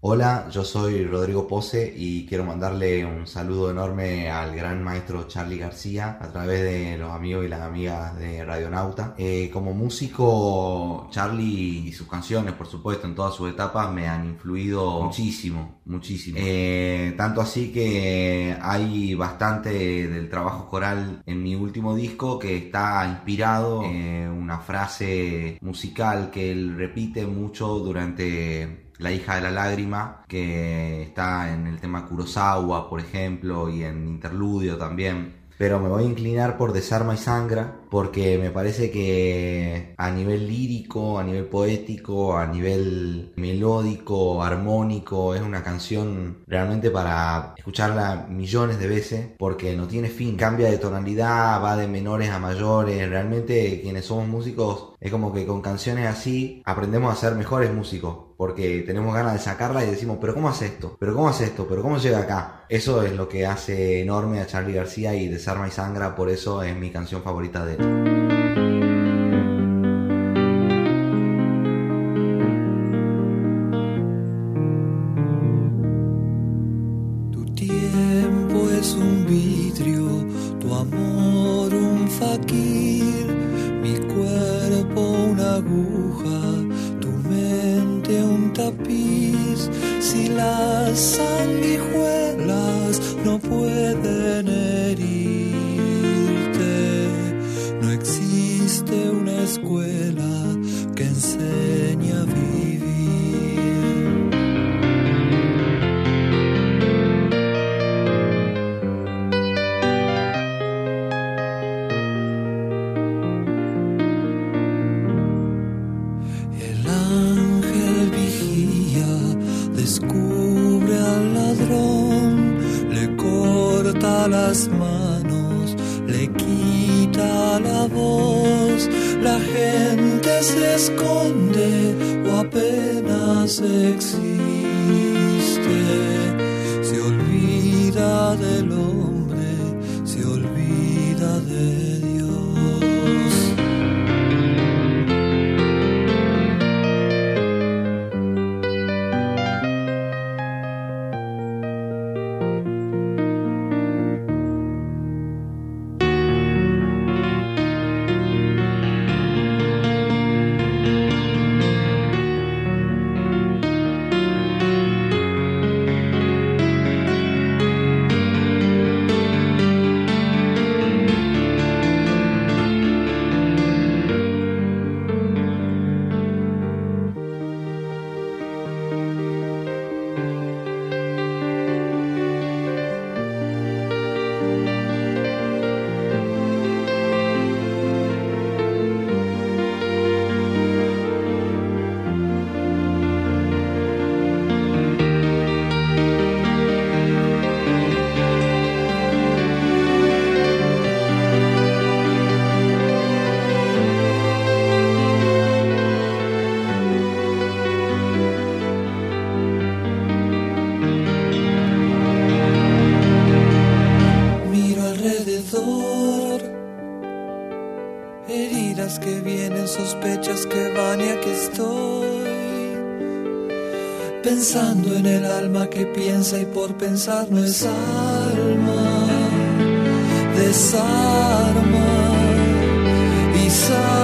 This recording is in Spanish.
Hola, yo soy Rodrigo Pose y quiero mandarle un saludo enorme al gran maestro Charly García a través de los amigos y las amigas de Radionauta. Como músico, Charly y sus canciones, por supuesto, en todas sus etapas me han influido muchísimo, muchísimo. Tanto así que hay bastante del trabajo coral en mi último disco que está inspirado en una frase musical que él repite mucho durante La hija de la lágrima, que está en el tema Kurosawa, por ejemplo, y en Interludio también. Pero me voy a inclinar por Desarma y Sangra, porque me parece que a nivel lírico, a nivel poético, a nivel melódico, armónico, es una canción realmente para escucharla millones de veces, porque no tiene fin, cambia de tonalidad, va de menores a mayores. Realmente quienes somos músicos es como que con canciones así aprendemos a ser mejores músicos, porque tenemos ganas de sacarla y decimos, pero ¿cómo hace esto? ¿Pero cómo hace esto? ¿Pero cómo llega acá? Eso es lo que hace enorme a Charly García, y Desarma y Sangra por eso es mi canción favorita de él. Tu tiempo es un vidrio, tu amor un faquir, mi cuerpo una aguja, tu mente un tapiz. Si las sanguijuelas no pueden herirte, no existe una escuela que enseñe a vivir. El ángel vigía, descubre al ladrón, le corta las manos, le quita la voz. La gente se esconde o apenas existe, se olvida del hombre, se olvida de Dios. Heridas que vienen, sospechas que van, y aquí estoy pensando en el alma que piensa y por pensar no es alma. Desarma y